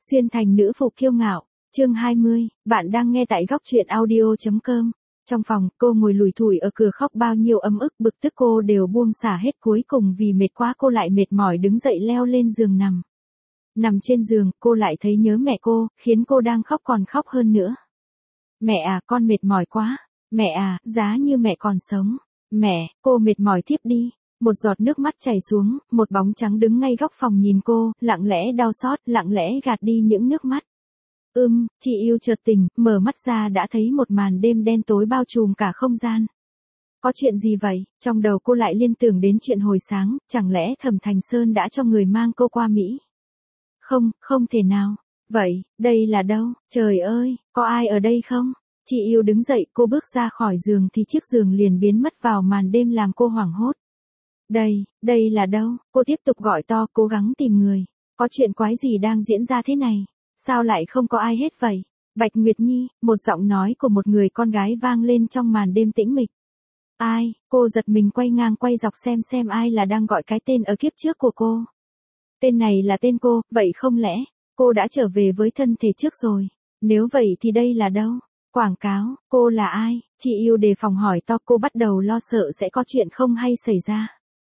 Xuyên thành nữ phụ kiêu ngạo, chương 20, bạn đang nghe tại góc truyện audio.com. Trong phòng, cô ngồi lủi thủi ở cửa khóc bao nhiêu ấm ức bực tức cô đều buông xả hết, cuối cùng vì mệt quá cô lại mệt mỏi đứng dậy leo lên giường nằm. Nằm trên giường, cô lại thấy nhớ mẹ cô, khiến cô đang khóc còn khóc hơn nữa. Mẹ à, con mệt mỏi quá. Mẹ à, giá như mẹ còn sống. Mẹ, cô mệt mỏi thiếp đi. Một giọt nước mắt chảy xuống, một bóng trắng đứng ngay góc phòng nhìn cô, lặng lẽ đau xót, lặng lẽ gạt đi những nước mắt. Chị yêu chợt tỉnh, mở mắt ra đã thấy một màn đêm đen tối bao trùm cả không gian. Có chuyện gì vậy? Trong đầu cô lại liên tưởng đến chuyện hồi sáng, chẳng lẽ Thẩm Thành Sơn đã cho người mang cô qua Mỹ? Không, không thể nào. Vậy, đây là đâu? Trời ơi, có ai ở đây không? Chị yêu đứng dậy, cô bước ra khỏi giường thì chiếc giường liền biến mất vào màn đêm làm cô hoảng hốt. Đây là đâu? Cô tiếp tục gọi to, cố gắng tìm người. Có chuyện quái gì đang diễn ra thế này? Sao lại không có ai hết vậy? Bạch Nguyệt Nhi, một giọng nói của một người con gái vang lên trong màn đêm tĩnh mịch. Ai? Cô giật mình quay ngang quay dọc xem ai là đang gọi cái tên ở kiếp trước của cô. Tên này là tên cô, vậy không lẽ cô đã trở về với thân thể trước rồi? Nếu vậy thì đây là đâu? Quảng cáo, cô là ai? Chị yêu đề phòng hỏi to, cô bắt đầu lo sợ sẽ có chuyện không hay xảy ra.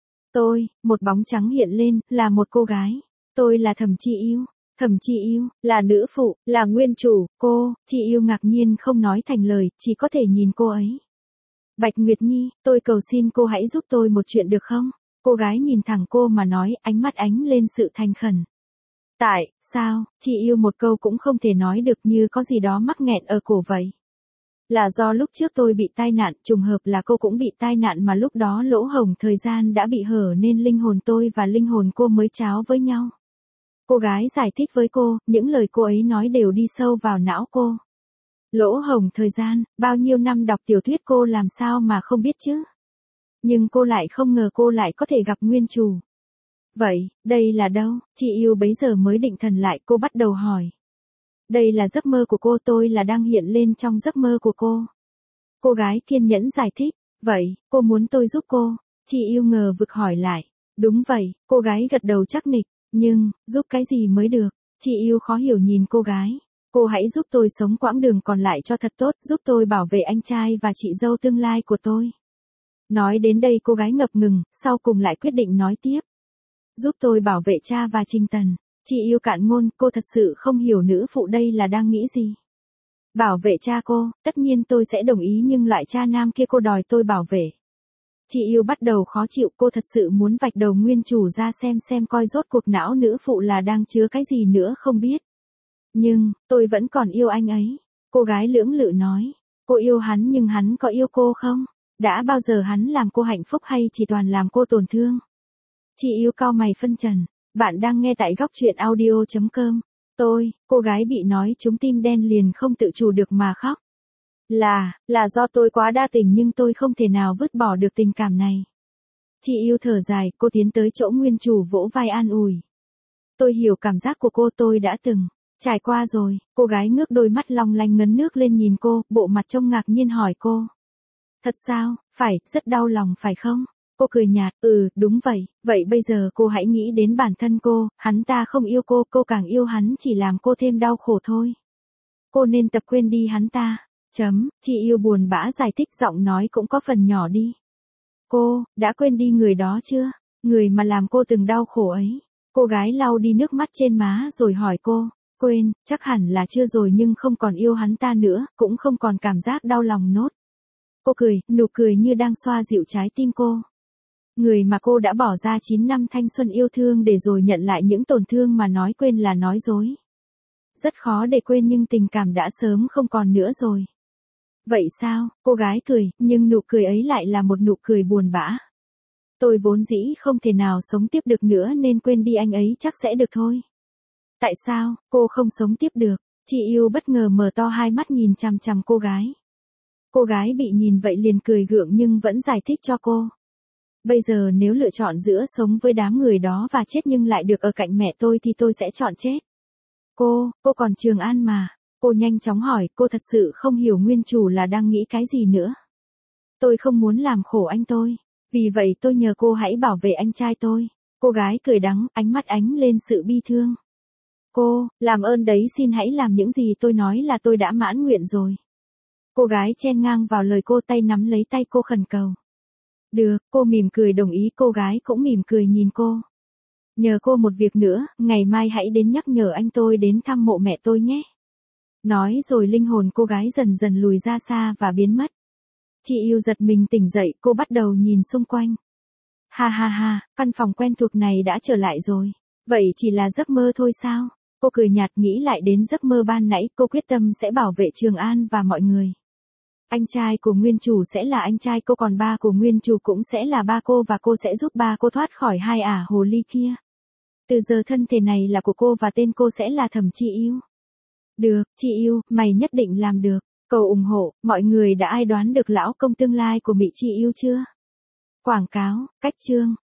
Một bóng trắng hiện lên, là một cô gái. Tôi là Thẩm Chi Yêu. Thẩm Chi Yêu, là nữ phụ, là nguyên chủ, Chị Yêu ngạc nhiên không nói thành lời, chỉ có thể nhìn cô ấy. Bạch Nguyệt Nhi, tôi cầu xin cô hãy giúp tôi một chuyện được không? Cô gái nhìn thẳng cô mà nói, ánh mắt ánh lên sự thành khẩn. Tại sao? Chị Yêu một câu cũng không thể nói được, như có gì đó mắc nghẹn ở cổ vậy. Là do lúc trước tôi bị tai nạn, trùng hợp là cô cũng bị tai nạn mà lúc đó lỗ hổng thời gian đã bị hở nên linh hồn tôi và linh hồn cô mới cháo với nhau. Cô gái giải thích với cô, những lời cô ấy nói đều đi sâu vào não cô. Lỗ hổng thời gian, bao nhiêu năm đọc tiểu thuyết cô làm sao mà không biết chứ. Nhưng cô lại không ngờ cô lại có thể gặp nguyên chủ. Vậy, đây là đâu? Chị Yêu bấy giờ mới định thần lại, cô bắt đầu hỏi. Đây là giấc mơ của cô, tôi là đang hiện lên trong giấc mơ của cô. Cô gái kiên nhẫn giải thích. Vậy, cô muốn tôi giúp cô? Chị Yêu ngờ vực hỏi lại. Đúng vậy, cô gái gật đầu chắc nịch. Nhưng, giúp cái gì mới được? Chị Yêu khó hiểu nhìn cô gái. Cô hãy giúp tôi sống quãng đường còn lại cho thật tốt, giúp tôi bảo vệ anh trai và chị dâu tương lai của tôi. Nói đến đây cô gái ngập ngừng, sau cùng lại quyết định nói tiếp. Giúp tôi bảo vệ cha và Trình Tần. Chị Yêu cạn ngôn, cô thật sự không hiểu nữ phụ đây là đang nghĩ gì. Bảo vệ cha cô, tất nhiên tôi sẽ đồng ý, nhưng loại cha nam kia cô đòi tôi bảo vệ. Chị Yêu bắt đầu khó chịu, cô thật sự muốn vạch đầu nguyên chủ ra xem coi rốt cuộc não nữ phụ là đang chứa cái gì nữa không biết. Nhưng, tôi vẫn còn yêu anh ấy. Cô gái lưỡng lự nói. Cô yêu hắn nhưng hắn có yêu cô không? Đã bao giờ hắn làm cô hạnh phúc hay chỉ toàn làm cô tổn thương? Chị Yêu cau mày phân trần. Bạn đang nghe tại góc truyện audio.com. Cô gái bị nói trúng tim đen liền không tự chủ được mà khóc. Là do tôi quá đa tình nhưng tôi không thể nào vứt bỏ được tình cảm này. Chị Yêu thở dài, cô tiến tới chỗ nguyên chủ vỗ vai an ủi. Tôi hiểu cảm giác của cô, tôi đã từng trải qua rồi. Cô gái ngước đôi mắt long lanh ngấn nước lên nhìn cô, bộ mặt trông ngạc nhiên hỏi cô. Thật sao, rất đau lòng phải không? Cô cười nhạt, đúng vậy, vậy bây giờ cô hãy nghĩ đến bản thân cô, hắn ta không yêu cô càng yêu hắn chỉ làm cô thêm đau khổ thôi. Cô nên tập quên đi hắn ta. Chị Yêu buồn bã giải thích, giọng nói cũng có phần nhỏ đi. Cô, đã quên đi người đó chưa? Người mà làm cô từng đau khổ ấy. Cô gái lau đi nước mắt trên má rồi hỏi cô. Quên, chắc hẳn là chưa rồi, nhưng không còn yêu hắn ta nữa, cũng không còn cảm giác đau lòng nốt. Cô cười, nụ cười như đang xoa dịu trái tim cô. Người mà cô đã bỏ ra 9 năm thanh xuân yêu thương để rồi nhận lại những tổn thương mà nói quên là nói dối. Rất khó để quên nhưng tình cảm đã sớm không còn nữa rồi. Vậy sao? Cô gái cười, nhưng nụ cười ấy lại là một nụ cười buồn bã. Tôi vốn dĩ không thể nào sống tiếp được nữa nên quên đi anh ấy chắc sẽ được thôi. Tại sao, cô không sống tiếp được? Chị Yêu bất ngờ mở to hai mắt nhìn chằm chằm cô gái. Cô gái bị nhìn vậy liền cười gượng nhưng vẫn giải thích cho cô. Bây giờ nếu lựa chọn giữa sống với đám người đó và chết nhưng lại được ở cạnh mẹ tôi thì tôi sẽ chọn chết. Cô còn Trường An mà. Cô nhanh chóng hỏi, cô thật sự không hiểu nguyên chủ là đang nghĩ cái gì nữa. Tôi không muốn làm khổ anh tôi. Vì vậy tôi nhờ cô hãy bảo vệ anh trai tôi. Cô gái cười đắng, ánh mắt ánh lên sự bi thương. Cô, làm ơn đấy xin hãy làm những gì tôi nói là tôi đã mãn nguyện rồi. Cô gái chen ngang vào lời cô, tay nắm lấy tay cô khẩn cầu. Được, cô mỉm cười đồng ý, cô gái cũng mỉm cười nhìn cô. Nhờ cô một việc nữa, ngày mai hãy đến nhắc nhở anh tôi đến thăm mộ mẹ tôi nhé. Nói rồi linh hồn cô gái dần dần lùi ra xa và biến mất. Chị yêu giật mình tỉnh dậy, cô bắt đầu nhìn xung quanh. Ha ha ha, căn phòng quen thuộc này đã trở lại rồi. Vậy chỉ là giấc mơ thôi sao? Cô cười nhạt nghĩ lại đến giấc mơ ban nãy, cô quyết tâm sẽ bảo vệ Trường An và mọi người. Anh trai của nguyên chủ sẽ là anh trai cô, còn ba của nguyên chủ cũng sẽ là ba cô, và cô sẽ giúp ba cô thoát khỏi hai ả hồ ly kia. Từ giờ thân thể này là của cô và tên cô sẽ là Thẩm Chi Yêu. Được, Chi Yêu, mày nhất định làm được. Cầu ủng hộ, mọi người đã ai đoán được lão công tương lai của Mị Chi Yêu chưa? Quảng cáo, cách chương.